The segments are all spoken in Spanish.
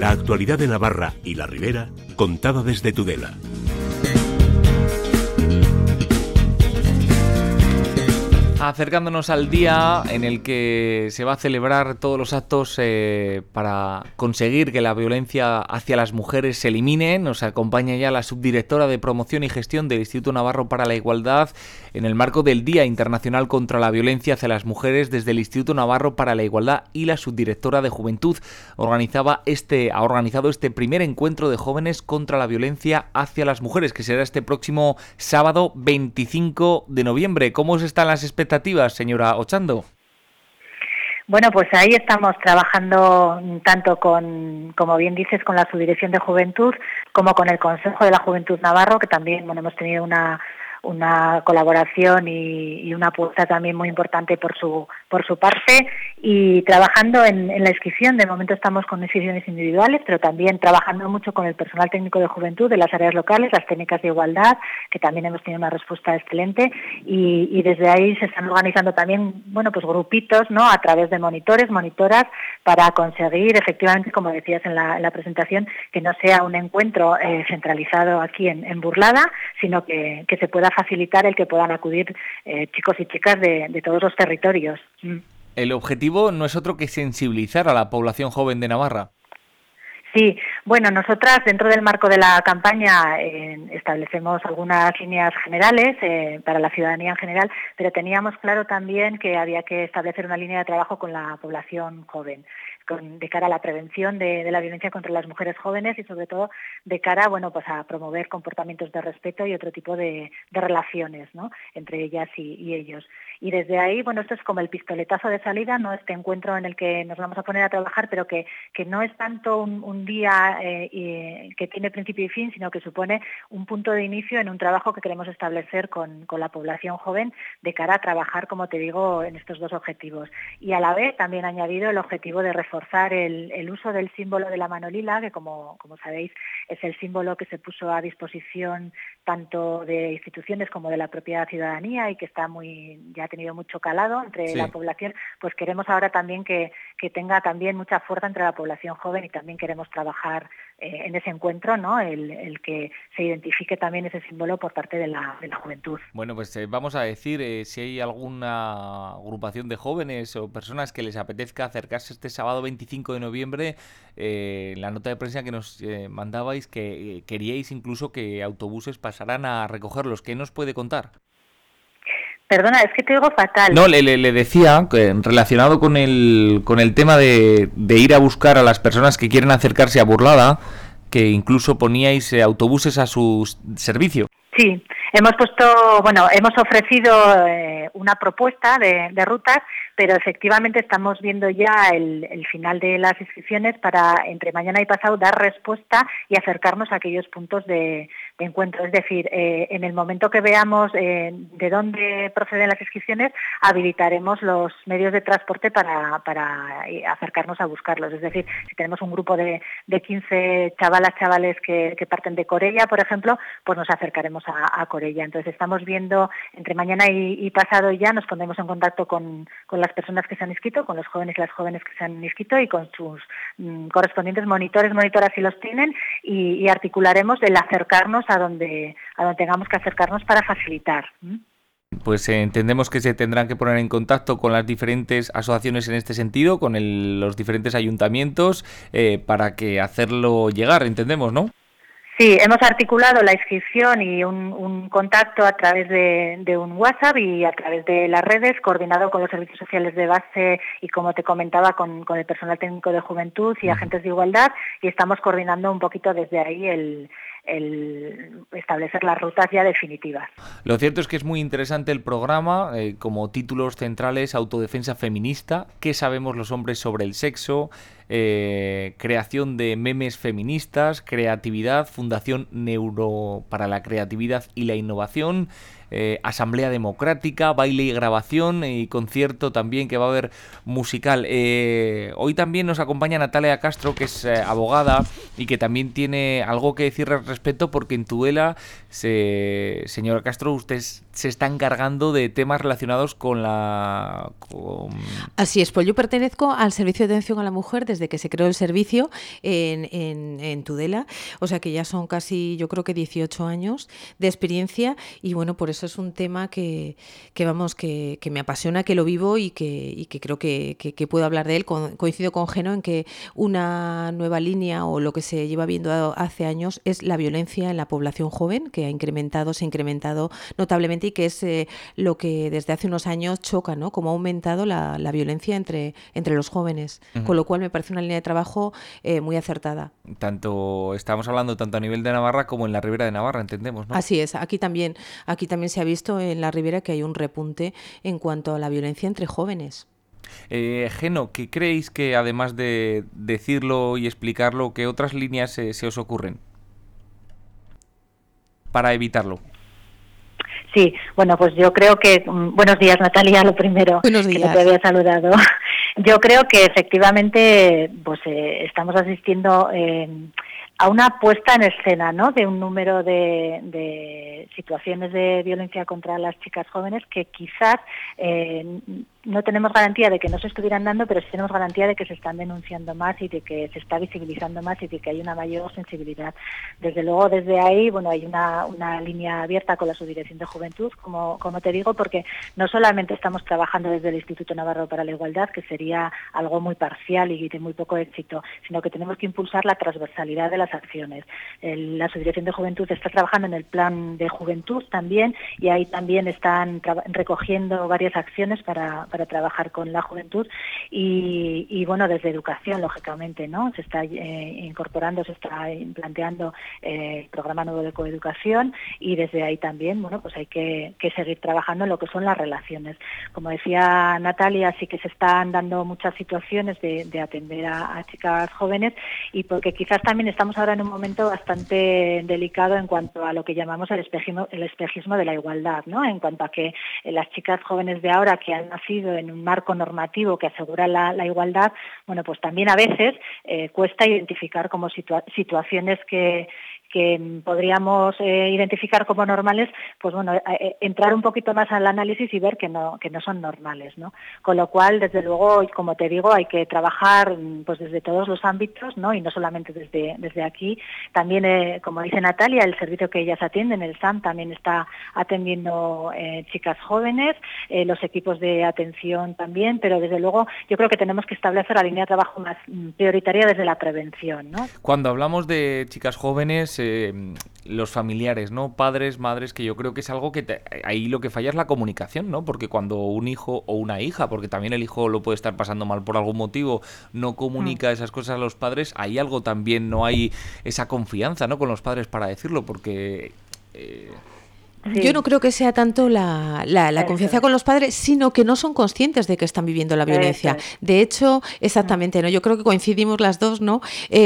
La actualidad de Navarra y la Ribera, contada desde Tudela. Acercándonos al día en el que se va a celebrar todos los actos para conseguir que la violencia hacia las mujeres se elimine, nos acompaña ya la subdirectora de Promoción y Gestión del Instituto Navarro para la Igualdad en el marco del Día Internacional contra la Violencia hacia las Mujeres desde el Instituto Navarro para la Igualdad, y la subdirectora de Juventud ha organizado este primer encuentro de jóvenes contra la violencia hacia las mujeres, que será este próximo sábado 25 de noviembre. ¿Cómo están las expectativas, señora Ochando? Bueno, pues ahí estamos trabajando tanto con, como bien dices, con la Subdirección de Juventud como con el Consejo de la Juventud Navarro, que también hemos tenido una colaboración y una apuesta también muy importante por su parte, y trabajando en la inscripción. De momento estamos con inscripciones individuales, pero también trabajando mucho con el personal técnico de juventud de las áreas locales, las técnicas de igualdad, que también hemos tenido una respuesta excelente, y desde ahí se están organizando también, bueno, pues grupitos, ¿no?, a través de monitores, monitoras, para conseguir efectivamente, como decías en la presentación, que no sea un encuentro centralizado aquí en Burlada, sino que se pueda facilitar el que puedan acudir chicos y chicas de todos los territorios. El objetivo no es otro que sensibilizar a la población joven de Navarra. Sí, bueno, nosotras dentro del marco de la campaña establecemos algunas líneas generales para la ciudadanía en general, pero teníamos claro también que había que establecer una línea de trabajo con la población joven, de cara a la prevención de la violencia contra las mujeres jóvenes, y sobre todo de cara, bueno, pues a promover comportamientos de respeto y otro tipo de relaciones, ¿no?, entre ellas y ellos. Y desde ahí, bueno, esto es como el pistoletazo de salida, ¿no?, este encuentro en el que nos vamos a poner a trabajar, pero que no es tanto un día que tiene principio y fin, sino que supone un punto de inicio en un trabajo que queremos establecer con la población joven de cara a trabajar, como te digo, en estos dos objetivos. Y a la vez también ha añadido el objetivo de reforzar el uso del símbolo de la mano lila, que como sabéis es el símbolo que se puso a disposición tanto de instituciones como de la propia ciudadanía, y que está ya ha tenido mucho calado entre la población. Pues queremos ahora también que tenga también mucha fuerza entre la población joven, y también queremos trabajar en ese encuentro, ¿no?, el que se identifique también ese símbolo por parte de la juventud. Bueno, pues vamos a decir, si hay alguna agrupación de jóvenes o personas que les apetezca acercarse este sábado 25 de noviembre, la nota de prensa que nos mandabais, que queríais incluso que autobuses pasaran a recogerlos. ¿Qué nos puede contar? Perdona, es que te oigo fatal. No, le decía, relacionado con el tema de ir a buscar a las personas que quieren acercarse a Burlada, que incluso poníais autobuses a su servicio. Sí, hemos ofrecido una propuesta de rutas, pero efectivamente estamos viendo ya el final de las inscripciones para entre mañana y pasado dar respuesta y acercarnos a aquellos puntos de encuentro. Es decir, en el momento que veamos de dónde proceden las inscripciones, habilitaremos los medios de transporte para acercarnos a buscarlos. Es decir, si tenemos un grupo de 15 chavales que parten de Corella, por ejemplo, pues nos acercaremos a Corella. Entonces estamos viendo entre mañana y pasado, ya nos pondremos en contacto con las personas que se han inscrito, con los jóvenes y las jóvenes que se han inscrito, y con sus correspondientes monitoras si los tienen, y articularemos el acercarnos a donde tengamos que acercarnos para facilitar. Pues entendemos que se tendrán que poner en contacto con las diferentes asociaciones en este sentido, con los diferentes ayuntamientos, para que hacerlo llegar, entendemos, ¿no? Sí, hemos articulado la inscripción y un contacto a través de un WhatsApp y a través de las redes, coordinado con los servicios sociales de base y, como te comentaba, con el personal técnico de juventud y agentes de igualdad, y estamos coordinando un poquito desde ahí el establecer las rutas ya definitivas. Lo cierto es que es muy interesante el programa, como títulos centrales: autodefensa feminista, qué sabemos los hombres sobre el sexo, creación de memes feministas, creatividad, Fundación Neuro para la Creatividad y la Innovación, asamblea democrática, baile y grabación y concierto también que va a haber musical. Hoy también nos acompaña Natalia Castro, que es abogada y que también tiene algo que decir al respecto, porque en Tudela, señora Castro, usted se está encargando de temas relacionados con la... Así es, pues yo pertenezco al Servicio de Atención a la Mujer desde que se creó el servicio en Tudela, o sea que ya son casi, yo creo que 18 años de experiencia, y bueno, por eso es un tema que me apasiona, que lo vivo y que creo que puedo hablar de él. Coincido con Geno en que una nueva línea, o lo que se lleva viendo hace años, es la violencia en la población joven, que se ha incrementado notablemente, y que es lo que desde hace unos años choca, ¿no? Cómo ha aumentado la violencia entre los jóvenes, con lo cual me parece una línea de trabajo muy acertada. Estamos hablando tanto a nivel de Navarra como en la Ribera de Navarra, entendemos, ¿no? Así es, aquí también se ha visto en la Ribera que hay un repunte en cuanto a la violencia entre jóvenes. Geno, ¿qué creéis que, además de decirlo y explicarlo, qué otras líneas se os ocurren para evitarlo? Sí, bueno, pues yo creo que... buenos días, Natalia, lo primero. Buenos días. Que no te había saludado. Yo creo que efectivamente pues estamos asistiendo a una puesta en escena, ¿no?, de un número de situaciones de violencia contra las chicas jóvenes que quizás no tenemos garantía de que no se estuvieran dando, pero sí tenemos garantía de que se están denunciando más y de que se está visibilizando más y de que hay una mayor sensibilidad. Desde luego, desde ahí, bueno, hay una línea abierta con la Subdirección de Juventud, como te digo, porque no solamente estamos trabajando desde el Instituto Navarro para la Igualdad, que sería algo muy parcial y de muy poco éxito, sino que tenemos que impulsar la transversalidad de las acciones. La Subdirección de Juventud está trabajando en el Plan de Juventud también, y ahí también están recogiendo varias acciones para trabajar con la juventud y bueno, desde educación, lógicamente, ¿no? Se está incorporando, se está planteando el programa nuevo de coeducación, y desde ahí también, bueno, pues hay que seguir trabajando en lo que son las relaciones. Como decía Natalia, sí que se están dando muchas situaciones de atender a chicas jóvenes, y porque quizás también estamos ahora en un momento bastante delicado en cuanto a lo que llamamos el espejismo de la igualdad, ¿no? En cuanto a que las chicas jóvenes de ahora, que han nacido en un marco normativo que asegura la igualdad, bueno, pues también a veces cuesta identificar como situaciones que podríamos identificar como normales, pues bueno, entrar un poquito más al análisis y ver que no son normales, ¿no? Con lo cual, desde luego, como te digo, hay que trabajar pues desde todos los ámbitos, ¿no? Y no solamente desde aquí. También, como dice Natalia, el servicio que ellas atienden, el SAM, también está atendiendo chicas jóvenes, los equipos de atención también, pero desde luego yo creo que tenemos que establecer la línea de trabajo más prioritaria desde la prevención, ¿no? Cuando hablamos de chicas jóvenes, los familiares, ¿no? Padres, madres, que yo creo que es algo que ahí lo que falla es la comunicación, ¿no? Porque cuando un hijo o una hija, porque también el hijo lo puede estar pasando mal por algún motivo, no comunica esas cosas a los padres, ahí algo también no hay esa confianza, ¿no?, con los padres para decirlo, porque... Sí. Yo no creo que sea tanto la confianza con los padres, sino que no son conscientes de que están viviendo la violencia. De hecho, exactamente, ¿no? Yo creo que coincidimos las dos, ¿no?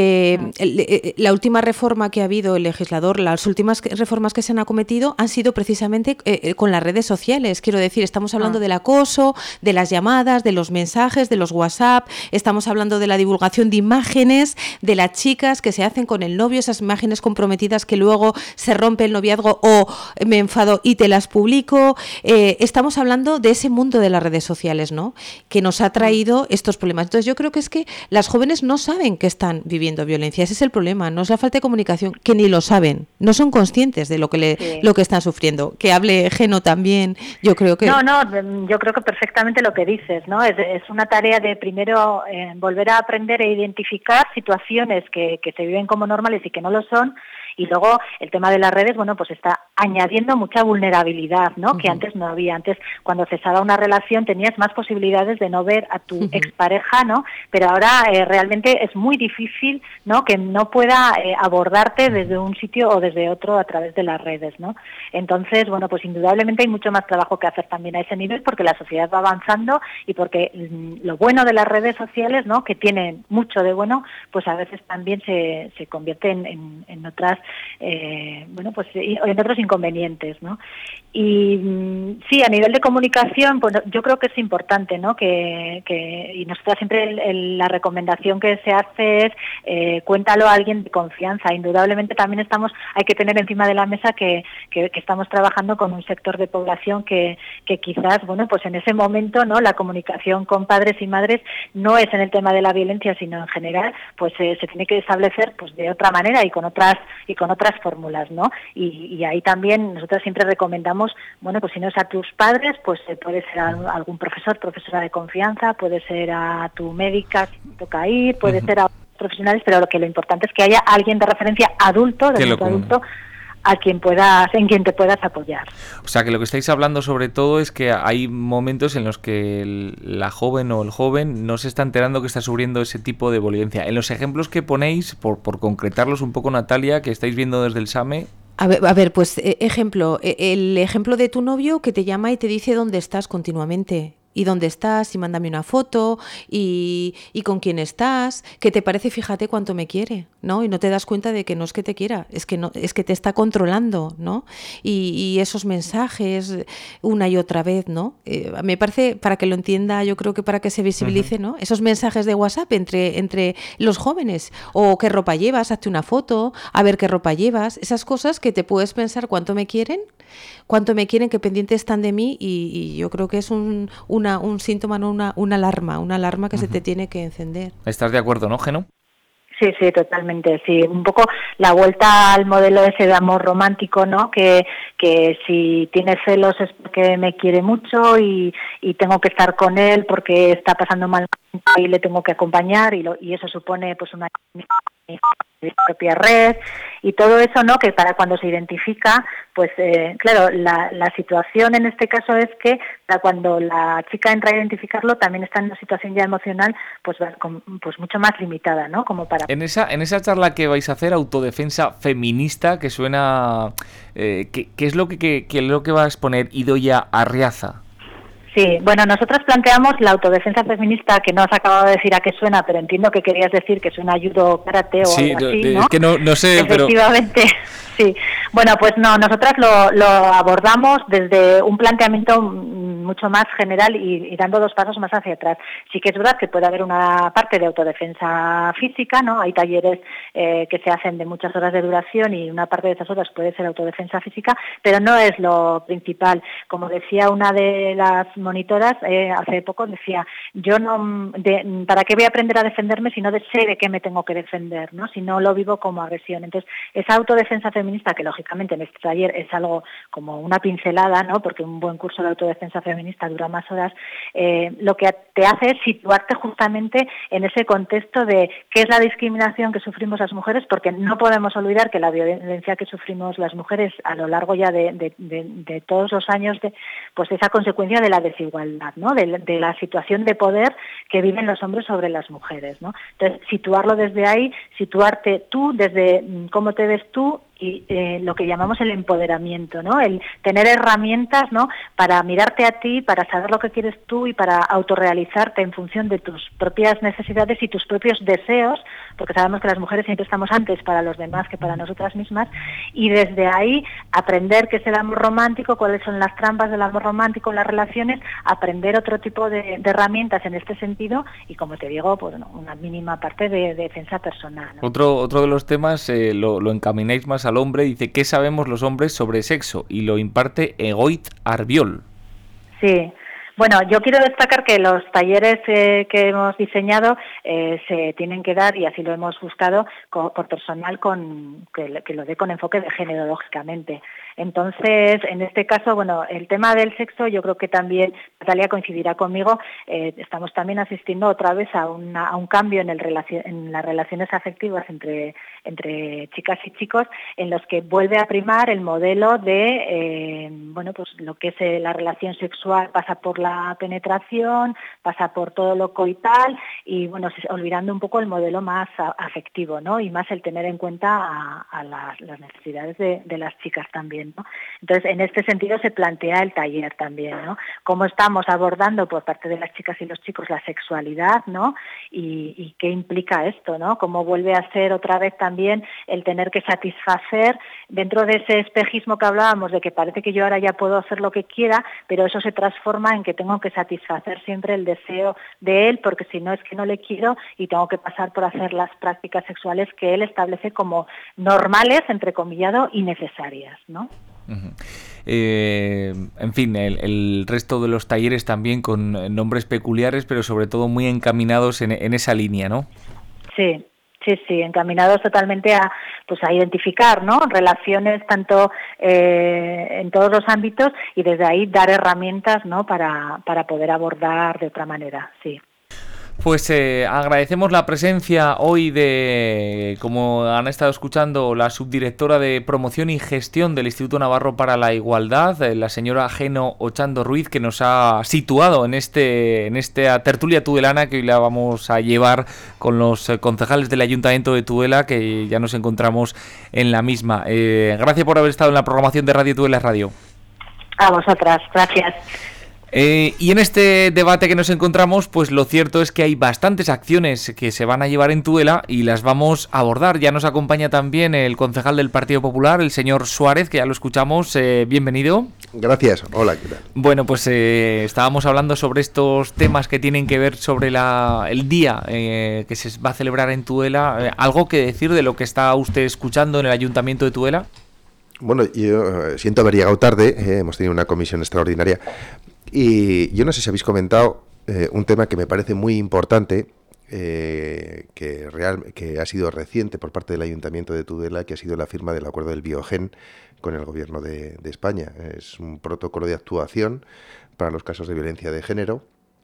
La última reforma que ha habido el legislador, las últimas reformas que se han acometido han sido precisamente con las redes sociales. Quiero decir, estamos hablando del acoso, de las llamadas, de los mensajes, de los WhatsApp, estamos hablando de la divulgación de imágenes de las chicas que se hacen con el novio, esas imágenes comprometidas que luego se rompe el noviazgo o me enfado y te las publico. Estamos hablando de ese mundo de las redes sociales, ¿no?, que nos ha traído estos problemas. Entonces yo creo que es que las jóvenes no saben que están viviendo violencia. Ese es el problema. No es la falta de comunicación, que ni lo saben. No son conscientes de lo que están sufriendo. Que hable Geno también. Yo creo que... yo creo que perfectamente lo que dices, ¿no? Es una tarea de primero volver a aprender e identificar situaciones que se viven como normales y que no lo son. Y luego el tema de las redes, bueno, pues está añadiendo mucha vulnerabilidad, ¿no? Que antes no había. Antes, cuando cesaba una relación, tenías más posibilidades de no ver a tu expareja, ¿no? Pero ahora realmente es muy difícil, ¿no?, que no pueda abordarte desde un sitio o desde otro a través de las redes, ¿no? Entonces, bueno, pues indudablemente hay mucho más trabajo que hacer también a ese nivel, porque la sociedad va avanzando y porque lo bueno de las redes sociales, ¿no?, que tienen mucho de bueno, pues a veces también se convierte en otras en otros inconvenientes, ¿no? Y sí, a nivel de comunicación, pues yo creo que es importante, ¿no? Y nosotros siempre la recomendación que se hace es cuéntalo a alguien de confianza. Indudablemente también hay que tener encima de la mesa que estamos trabajando con un sector de población que quizás, pues en ese momento, ¿no? La comunicación con padres y madres no es en el tema de la violencia, sino en general, pues se tiene que establecer pues de otra manera y con otras fórmulas, ¿no? Y ahí también nosotros siempre recomendamos, pues si no es a tus padres, pues puede ser a algún profesora de confianza, puede ser a tu médica que toca ir, puede ser a profesionales, pero lo importante es que haya alguien de referencia adulto, en quien te puedas apoyar. O sea, que lo que estáis hablando sobre todo es que hay momentos en los que la joven o el joven no se está enterando que está sufriendo ese tipo de violencia. En los ejemplos que ponéis, por concretarlos un poco, Natalia, que estáis viendo desde el SAME... A ver, pues ejemplo, el ejemplo de tu novio que te llama y te dice dónde estás continuamente. Y dónde estás, y mándame una foto, y con quién estás, que te parece, fíjate cuánto me quiere, ¿no? Y no te das cuenta de que no es que te quiera, es que te está controlando, ¿no? Y esos mensajes una y otra vez, ¿no? Me parece, para que lo entienda, yo creo que para que se visibilice, ¿no? Esos mensajes de WhatsApp entre los jóvenes, o qué ropa llevas, hazte una foto, a ver qué ropa llevas, esas cosas que te puedes pensar cuánto me quieren, qué pendientes están de mí, y yo creo que es un síntoma, no una alarma que se te tiene que encender. ¿Estás de acuerdo, no, Geno? Sí, totalmente, sí. Un poco la vuelta al modelo ese de amor romántico, ¿no? Que si tiene celos es porque me quiere mucho y tengo que estar con él porque está pasando mal y le tengo que acompañar y eso supone pues una propia red y todo eso, ¿no? Que para cuando se identifica, pues claro, la situación en este caso es que para cuando la chica entra a identificarlo también está en una situación ya emocional pues mucho más limitada, ¿no? Como para... En esa charla que vais a hacer, autodefensa feminista, que suena... ¿qué es lo que va a exponer Idoia Arriaza? Sí, bueno, nosotros planteamos la autodefensa feminista, que no has acabado de decir a qué suena, pero entiendo que querías decir que suena judo, karate o algo así, ¿no? Es que no sé, efectivamente, sí. Bueno, pues no, nosotras lo abordamos desde un planteamiento mucho más general y dando dos pasos más hacia atrás. Sí que es verdad que puede haber una parte de autodefensa física, ¿no? Hay talleres que se hacen de muchas horas de duración y una parte de esas horas puede ser autodefensa física, pero no es lo principal. Como decía una de las monitoras hace poco, decía, ¿para qué voy a aprender a defenderme si no sé de qué me tengo que defender, ¿no? Si no lo vivo como agresión? Entonces, esa autodefensa feminista, que lógicamente en este taller es algo como una pincelada, ¿no? Porque un buen curso de autodefensa feminista dura más horas, lo que te hace es situarte justamente en ese contexto de qué es la discriminación que sufrimos las mujeres, porque no podemos olvidar que la violencia que sufrimos las mujeres a lo largo ya de todos los años, pues esa consecuencia de la desigualdad, ¿no? De la situación de poder que viven los hombres sobre las mujeres, ¿no? Entonces, situarlo desde ahí, situarte tú desde cómo te ves tú y lo que llamamos el empoderamiento, ¿no? El tener herramientas, ¿no? Para mirarte a ti, para saber lo que quieres tú y para autorrealizarte en función de tus propias necesidades y tus propios deseos, porque sabemos que las mujeres siempre estamos antes para los demás que para nosotras mismas, y desde ahí aprender qué es el amor romántico, cuáles son las trampas del amor romántico en las relaciones, aprender otro tipo de herramientas en este sentido y, como te digo, pues una mínima parte de defensa personal, ¿no? Otro de los temas lo encamináis más al hombre, dice ¿qué sabemos los hombres sobre sexo? Y lo imparte Egoit Arbiol. Sí. Bueno, yo quiero destacar que los talleres que hemos diseñado se tienen que dar, y así lo hemos buscado, por personal que lo dé con enfoque de género, lógicamente. Entonces, en este caso, bueno, el tema del sexo, yo creo que también Natalia coincidirá conmigo, estamos también asistiendo otra vez a un cambio en las relaciones afectivas entre chicas y chicos, en los que vuelve a primar el modelo de, pues lo que es la relación sexual pasa por la penetración, pasa por todo lo coital y, bueno, olvidando un poco el modelo más afectivo, ¿no? Y más el tener en cuenta a las necesidades de las chicas también, ¿no? Entonces, en este sentido se plantea el taller también, ¿no? Cómo estamos abordando por parte de las chicas y los chicos la sexualidad, ¿no? Y qué implica esto, ¿no? Cómo vuelve a ser otra vez también el tener que satisfacer dentro de ese espejismo que hablábamos de que parece que yo ahora ya puedo hacer lo que quiera, pero eso se transforma en que tengo que satisfacer siempre el deseo de él, porque si no es que no le quiero y tengo que pasar por hacer las prácticas sexuales que él establece como normales, entrecomillado, y necesarias, ¿no? En fin, el resto de los talleres también con nombres peculiares, pero sobre todo muy encaminados en esa línea, ¿no? Sí, encaminados totalmente a identificar, ¿no? Relaciones tanto en todos los ámbitos y desde ahí dar herramientas, ¿no? para poder abordar de otra manera, sí. Pues agradecemos la presencia hoy de, como han estado escuchando, la subdirectora de Promoción y Gestión del Instituto Navarro para la Igualdad, la señora Geno Ochando Ruiz, que nos ha situado en esta tertulia tudelana que hoy la vamos a llevar con los concejales del Ayuntamiento de Tudela, que ya nos encontramos en la misma. Gracias por haber estado en la programación de Radio Tudela Radio. A vosotras, gracias. Y en este debate que nos encontramos, pues lo cierto es que hay bastantes acciones que se van a llevar en Tudela y las vamos a abordar. Ya nos acompaña también el concejal del Partido Popular, el señor Suárez, que ya lo escuchamos. Bienvenido. Gracias. Hola, ¿qué tal? Bueno, pues estábamos hablando sobre estos temas que tienen que ver sobre el día que se va a celebrar en Tudela. ¿Algo que decir de lo que está usted escuchando en el Ayuntamiento de Tudela? Bueno, yo siento haber llegado tarde. Hemos tenido una comisión extraordinaria. Y yo no sé si habéis comentado un tema que me parece muy importante, que ha sido reciente por parte del Ayuntamiento de Tudela, que ha sido la firma del acuerdo del Biogen con el Gobierno de España. Es un protocolo de actuación para los casos de violencia de género.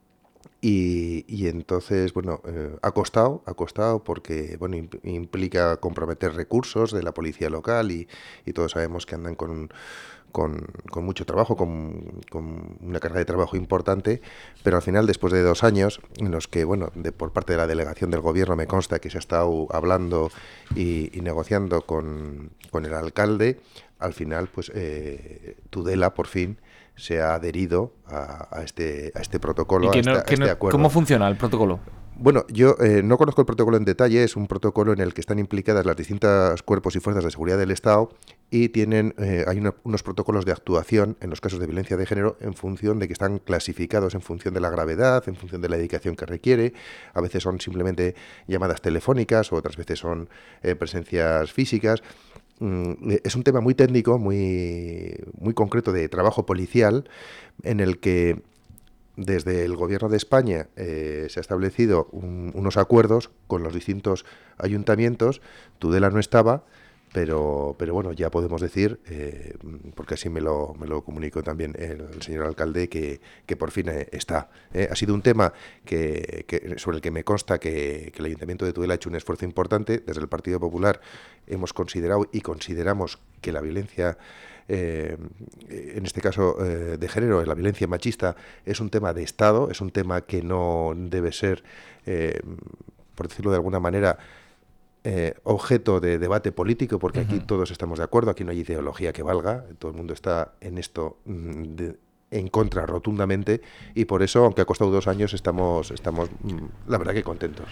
Y entonces, bueno, ha costado porque, bueno, implica comprometer recursos de la policía local y todos sabemos que andan con mucho trabajo, con una carga de trabajo importante, pero al final, después de 2 años en los que, bueno, por parte de la delegación del gobierno me consta que se ha estado hablando y negociando con el alcalde, al final, pues Tudela por fin se ha adherido a este protocolo, ¿Y a este acuerdo. ¿Cómo funciona el protocolo? Bueno, yo no conozco el protocolo en detalle. Es un protocolo en el que están implicadas las distintas cuerpos y fuerzas de seguridad del Estado y hay unos protocolos de actuación en los casos de violencia de género en función de que están clasificados en función de la gravedad, en función de la dedicación que requiere. A veces son simplemente llamadas telefónicas, otras veces son presencias físicas. Es un tema muy técnico, muy concreto de trabajo policial, en el que desde el Gobierno de España se ha establecido unos acuerdos con los distintos ayuntamientos. Tudela no estaba, pero bueno, ya podemos decir, porque así me lo comunicó también el señor alcalde, que por fin está. Ha sido un tema sobre el que me consta que el Ayuntamiento de Tudela ha hecho un esfuerzo importante. Desde el Partido Popular hemos considerado y consideramos que la violencia, en este caso de género, la violencia machista, es un tema de Estado, es un tema que no debe ser, por decirlo de alguna manera, objeto de debate político, porque aquí todos estamos de acuerdo, aquí no hay ideología que valga, todo el mundo está en esto en contra rotundamente, y por eso, aunque ha costado 2 años, estamos la verdad que contentos.